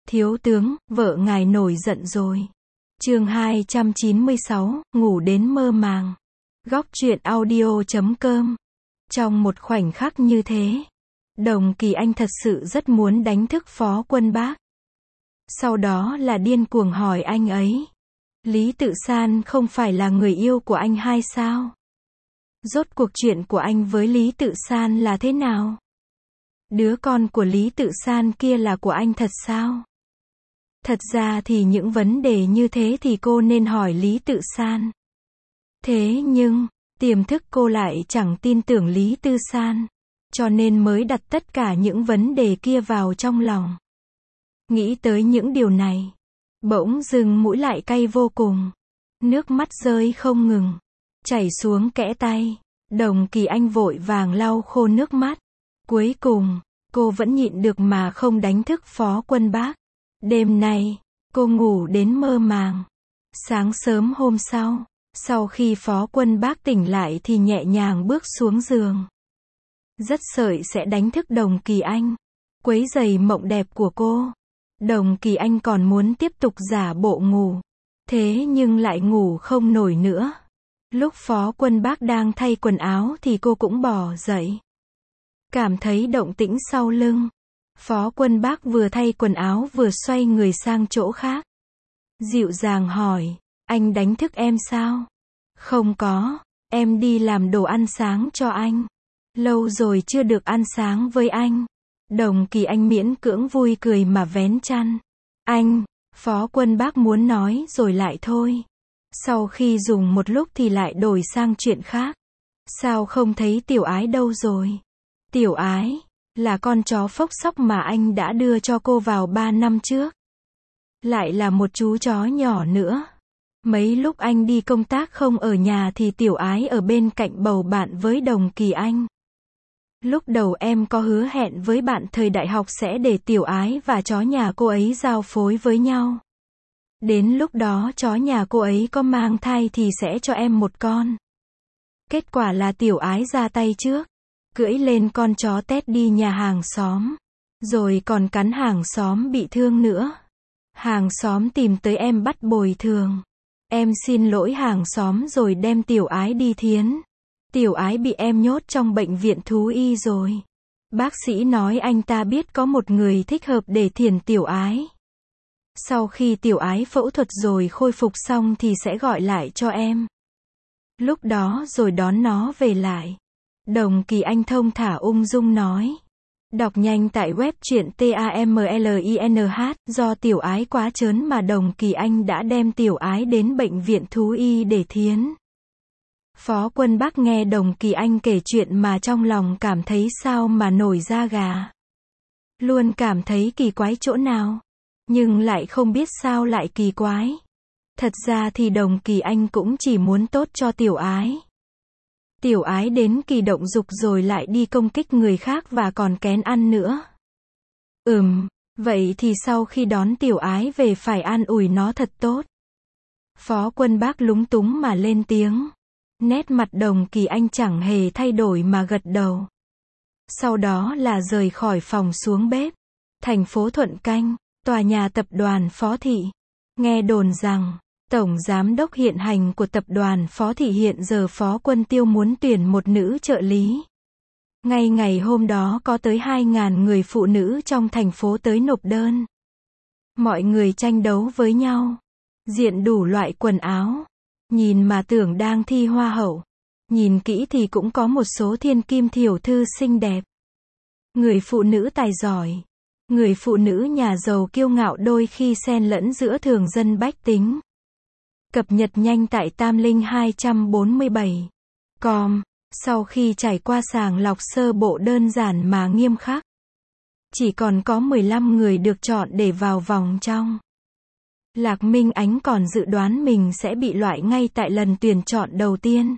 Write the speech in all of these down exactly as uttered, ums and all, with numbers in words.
Thiếu tướng, vợ ngài nổi giận rồi. Chương hai trăm chín mươi sáu, ngủ đến mơ màng. Góc truyện audio chấm com. Trong một khoảnh khắc như thế, Đồng Kỳ Anh thật sự rất muốn đánh thức Phó Quân Bác. Sau đó là điên cuồng hỏi anh ấy. Lý Tự San không phải là người yêu của anh hay sao? Rốt cuộc chuyện của anh với Lý Tự San là thế nào? Đứa con của Lý Tự San kia là của anh thật sao? Thật ra thì những vấn đề như thế thì cô nên hỏi Lý Tự San. Thế nhưng, tiềm thức cô lại chẳng tin tưởng Lý Tự San, cho nên mới đặt tất cả những vấn đề kia vào trong lòng. Nghĩ tới những điều này, bỗng dưng mũi lại cay vô cùng. Nước mắt rơi không ngừng, chảy xuống kẽ tay. Đồng Kỳ Anh vội vàng lau khô nước mắt. Cuối cùng, cô vẫn nhịn được mà không đánh thức Phó Quân Bác. Đêm nay, cô ngủ đến mơ màng. Sáng sớm hôm sau, sau khi Phó Quân Bác tỉnh lại thì nhẹ nhàng bước xuống giường. Rất sợ sẽ đánh thức Đồng Kỳ Anh, quấy rầy mộng đẹp của cô. Đồng Kỳ Anh còn muốn tiếp tục giả bộ ngủ, thế nhưng lại ngủ không nổi nữa. Lúc Phó Quân Bác đang thay quần áo thì cô cũng bò dậy. Cảm thấy động tĩnh sau lưng, Phó Quân Bác vừa thay quần áo vừa xoay người sang chỗ khác. Dịu dàng hỏi, anh đánh thức em sao? Không có, em đi làm đồ ăn sáng cho anh. Lâu rồi chưa được ăn sáng với anh. Đồng Kỳ Anh miễn cưỡng vui cười mà vén chăn. Anh, Phó Quân Bác muốn nói rồi lại thôi. Sau khi dùng một lúc thì lại đổi sang chuyện khác. Sao không thấy Tiểu Ái đâu rồi? Tiểu Ái là con chó phốc sóc mà anh đã đưa cho cô vào ba năm trước. Lại là một chú chó nhỏ nữa. Mấy lúc anh đi công tác không ở nhà thì Tiểu Ái ở bên cạnh bầu bạn với Đồng Kỳ Anh. Lúc đầu em có hứa hẹn với bạn thời đại học sẽ để Tiểu Ái và chó nhà cô ấy giao phối với nhau. Đến lúc đó chó nhà cô ấy có mang thai thì sẽ cho em một con. Kết quả là Tiểu Ái ra tay trước, cưỡi lên con chó tét đi nhà hàng xóm, rồi còn cắn hàng xóm bị thương nữa. Hàng xóm tìm tới em bắt bồi thường. Em xin lỗi hàng xóm rồi đem Tiểu Ái đi thiến. Tiểu Ái bị em nhốt trong bệnh viện thú y rồi. Bác sĩ nói anh ta biết có một người thích hợp để thiền Tiểu Ái. Sau khi Tiểu Ái phẫu thuật rồi khôi phục xong thì sẽ gọi lại cho em. Lúc đó rồi đón nó về lại. Đồng Kỳ Anh thông thả ung dung nói. Đọc nhanh tại web truyện tamlinh, do Tiểu Ái quá trớn mà Đồng Kỳ Anh đã đem Tiểu Ái đến bệnh viện thú y để thiến. Phó Quân Bác nghe Đồng Kỳ Anh kể chuyện mà trong lòng cảm thấy sao mà nổi da gà. Luôn cảm thấy kỳ quái chỗ nào, nhưng lại không biết sao lại kỳ quái. Thật ra thì Đồng Kỳ Anh cũng chỉ muốn tốt cho Tiểu Ái. Tiểu Ái đến kỳ động dục rồi lại đi công kích người khác và còn kén ăn nữa. Ừm, vậy thì sau khi đón Tiểu Ái về phải an ủi nó thật tốt. Phó Quân Bác lúng túng mà lên tiếng. Nét mặt Đồng Kỳ Anh chẳng hề thay đổi mà gật đầu. Sau đó là rời khỏi phòng xuống bếp. Thành phố Thuận Canh, tòa nhà tập đoàn Phó Thị. Nghe đồn rằng, Tổng Giám đốc hiện hành của tập đoàn Phó Thị hiện giờ Phó Quân Tiêu muốn tuyển một nữ trợ lý. Ngay ngày hôm đó có tới hai nghìn người phụ nữ trong thành phố tới nộp đơn. Mọi người tranh đấu với nhau, diện đủ loại quần áo. Nhìn mà tưởng đang thi hoa hậu. Nhìn kỹ thì cũng có một số thiên kim tiểu thư xinh đẹp. Người phụ nữ tài giỏi. Người phụ nữ nhà giàu kiêu ngạo đôi khi xen lẫn giữa thường dân bách tính. Cập nhật nhanh tại tamlinh hai bốn bảy chấm com. Sau khi trải qua sàng lọc sơ bộ đơn giản mà nghiêm khắc, chỉ còn có mười lăm người được chọn để vào vòng trong. Lạc Minh Ánh còn dự đoán mình sẽ bị loại ngay tại lần tuyển chọn đầu tiên.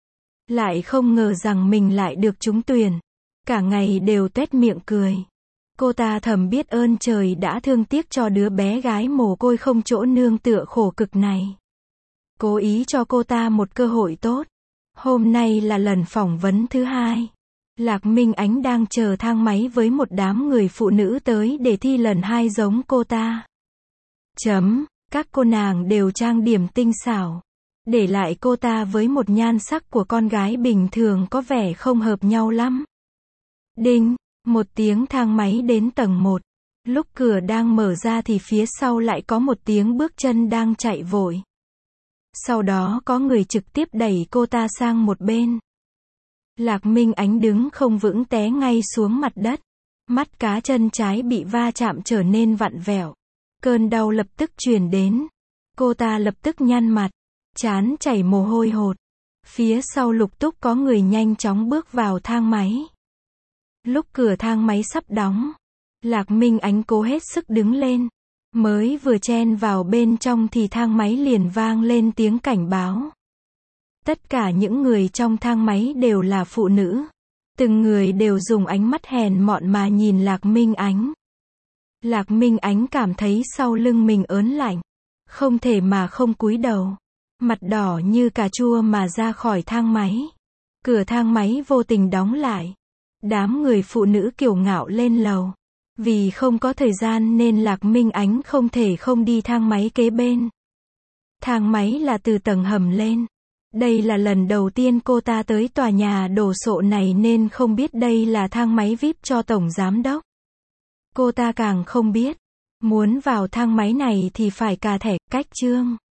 Lại không ngờ rằng mình lại được trúng tuyển. Cả ngày đều tuét miệng cười. Cô ta thầm biết ơn trời đã thương tiếc cho đứa bé gái mồ côi không chỗ nương tựa khổ cực này. Cố ý cho cô ta một cơ hội tốt. Hôm nay là lần phỏng vấn thứ hai. Lạc Minh Ánh đang chờ thang máy với một đám người phụ nữ tới để thi lần hai giống cô ta. Chấm, các cô nàng đều trang điểm tinh xảo. Để lại cô ta với một nhan sắc của con gái bình thường có vẻ không hợp nhau lắm. Đinh, một tiếng thang máy đến tầng một. Lúc cửa đang mở ra thì phía sau lại có một tiếng bước chân đang chạy vội. Sau đó có người trực tiếp đẩy cô ta sang một bên. Lạc Minh Ánh đứng không vững té ngay xuống mặt đất. Mắt cá chân trái bị va chạm trở nên vặn vẹo. Cơn đau lập tức truyền đến. Cô ta lập tức nhăn mặt, trán chảy mồ hôi hột. Phía sau lục túc có người nhanh chóng bước vào thang máy. Lúc cửa thang máy sắp đóng, Lạc Minh Ánh cố hết sức đứng lên. Mới vừa chen vào bên trong thì thang máy liền vang lên tiếng cảnh báo. Tất cả những người trong thang máy đều là phụ nữ. Từng người đều dùng ánh mắt hèn mọn mà nhìn Lạc Minh Ánh. Lạc Minh Ánh cảm thấy sau lưng mình ớn lạnh. Không thể mà không cúi đầu. Mặt đỏ như cà chua mà ra khỏi thang máy. Cửa thang máy vô tình đóng lại. Đám người phụ nữ kiêu ngạo lên lầu. Vì không có thời gian nên Lạc Minh Ánh không thể không đi thang máy kế bên. Thang máy là từ tầng hầm lên. Đây là lần đầu tiên cô ta tới tòa nhà đồ sộ này nên không biết đây là thang máy vi ai pi cho tổng giám đốc. Cô ta càng không biết, muốn vào thang máy này thì phải cà thẻ, cách chương.